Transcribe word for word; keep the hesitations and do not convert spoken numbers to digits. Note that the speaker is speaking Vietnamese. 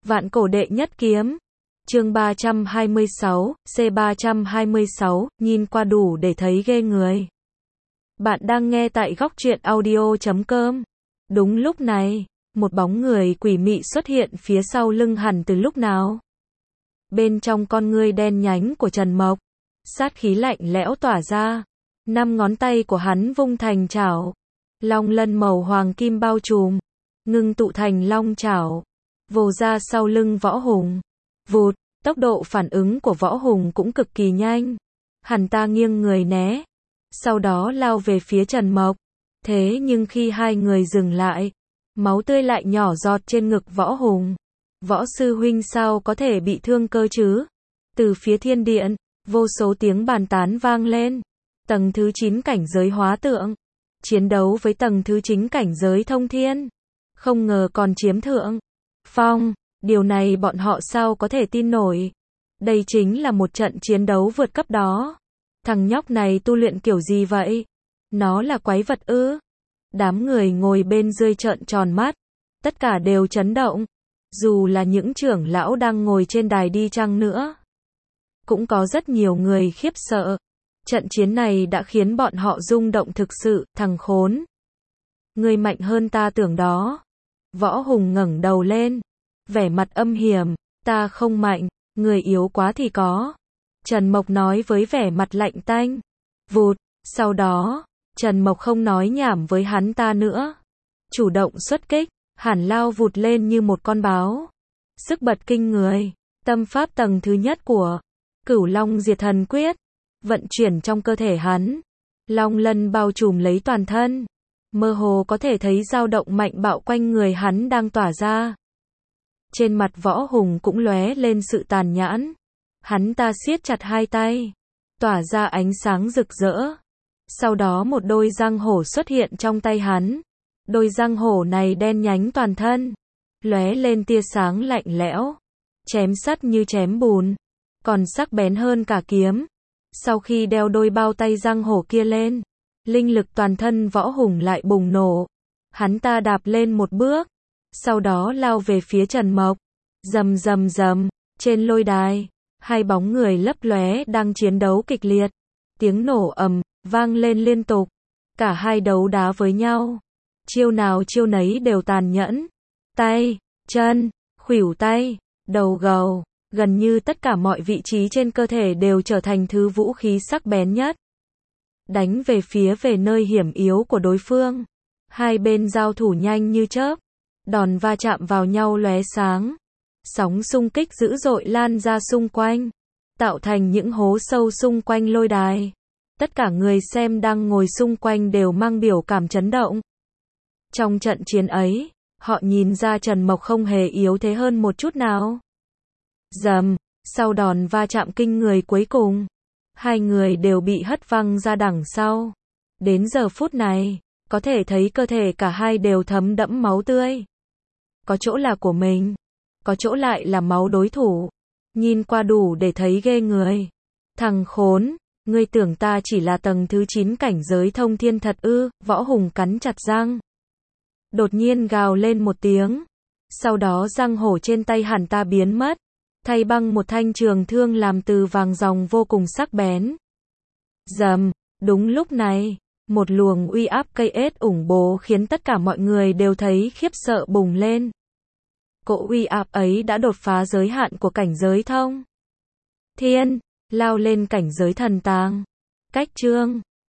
Vạn cổ đệ nhất kiếm. Chương ba trăm hai mươi sáu, C ba trăm hai mươi sáu, nhìn qua đủ để thấy ghê người. Bạn đang nghe tại góc truyện audio chấm com. Đúng lúc này, một bóng người quỷ mị xuất hiện phía sau lưng hắn từ lúc nào. Bên trong con ngươi đen nhánh của Trần Mộc, sát khí lạnh lẽo tỏa ra. Năm ngón tay của hắn vung thành chảo, long lân màu hoàng kim bao trùm, ngưng tụ thành long chảo, vồ ra sau lưng Võ Hùng. Vụt, tốc độ phản ứng của Võ Hùng cũng cực kỳ nhanh. Hắn ta nghiêng người né, sau đó lao về phía Trần Mộc. Thế nhưng khi hai người dừng lại, máu tươi lại nhỏ giọt trên ngực Võ Hùng. Võ sư huynh sao có thể bị thương cơ chứ? Từ phía thiên điện, vô số tiếng bàn tán vang lên. Tầng thứ chín cảnh giới hóa tượng, chiến đấu với tầng thứ chín cảnh giới thông thiên. Không ngờ còn chiếm thượng phong, điều này bọn họ sao có thể tin nổi. Đây chính là một trận chiến đấu vượt cấp đó. Thằng nhóc này tu luyện kiểu gì vậy? Nó là quái vật ư? Đám người ngồi bên dưới trợn tròn mắt, tất cả đều chấn động. Dù là những trưởng lão đang ngồi trên đài đi chăng nữa, cũng có rất nhiều người khiếp sợ. Trận chiến này đã khiến bọn họ rung động thực sự. Thằng khốn, ngươi mạnh hơn ta tưởng đó. Võ Hùng ngẩng đầu lên, vẻ mặt âm hiểm. Ta không mạnh, người yếu quá thì có. Trần Mộc nói với vẻ mặt lạnh tanh. Vụt, sau đó, Trần Mộc không nói nhảm với hắn ta nữa. Chủ động xuất kích, hàn lao vụt lên như một con báo. Sức bật kinh người, tâm pháp tầng thứ nhất của Cửu Long Diệt Thần Quyết vận chuyển trong cơ thể hắn. Long lân bao trùm lấy toàn thân, mơ hồ có thể thấy dao động mạnh bạo quanh người hắn đang tỏa ra. Trên mặt Võ Hùng cũng lóe lên sự tàn nhẫn. Hắn ta siết chặt hai tay, tỏa ra ánh sáng rực rỡ. Sau đó một đôi răng hổ xuất hiện trong tay hắn. Đôi răng hổ này đen nhánh toàn thân, lóe lên tia sáng lạnh lẽo, chém sắt như chém bùn, còn sắc bén hơn cả kiếm. Sau khi đeo đôi bao tay răng hổ kia lên, linh lực toàn thân Võ Hùng lại bùng nổ. Hắn ta đạp lên một bước, sau đó lao về phía Trần Mộc. Rầm rầm rầm, trên lôi đài, hai bóng người lấp lóe đang chiến đấu kịch liệt. Tiếng nổ ầm vang lên liên tục. Cả hai đấu đá với nhau, chiêu nào chiêu nấy đều tàn nhẫn. Tay, chân, khuỷu tay, đầu gầu, gần như tất cả mọi vị trí trên cơ thể đều trở thành thứ vũ khí sắc bén nhất. Đánh về phía về nơi hiểm yếu của đối phương. Hai bên giao thủ nhanh như chớp, đòn va chạm vào nhau lóe sáng. Sóng xung kích dữ dội lan ra xung quanh, tạo thành những hố sâu xung quanh lôi đài. Tất cả người xem đang ngồi xung quanh đều mang biểu cảm chấn động. Trong trận chiến ấy, họ nhìn ra Trần Mộc không hề yếu thế hơn một chút nào. Rầm, sau đòn va chạm kinh người cuối cùng, hai người đều bị hất văng ra đằng sau. Đến giờ phút này, có thể thấy cơ thể cả hai đều thấm đẫm máu tươi. Có chỗ là của mình, có chỗ lại là máu đối thủ. Nhìn qua đủ để thấy ghê người. Thằng khốn, ngươi tưởng ta chỉ là tầng thứ chín cảnh giới thông thiên thật ư? Võ Hùng cắn chặt răng, đột nhiên gào lên một tiếng. Sau đó răng hổ trên tay hắn ta biến mất, thay bằng một thanh trường thương làm từ vàng ròng vô cùng sắc bén. Rầm, đúng lúc này, một luồng uy áp cây ết ủng bố khiến tất cả mọi người đều thấy khiếp sợ bùng lên. Cỗ uy áp ấy đã đột phá giới hạn của cảnh giới thông thiên, lao lên cảnh giới thần tàng. Cách chương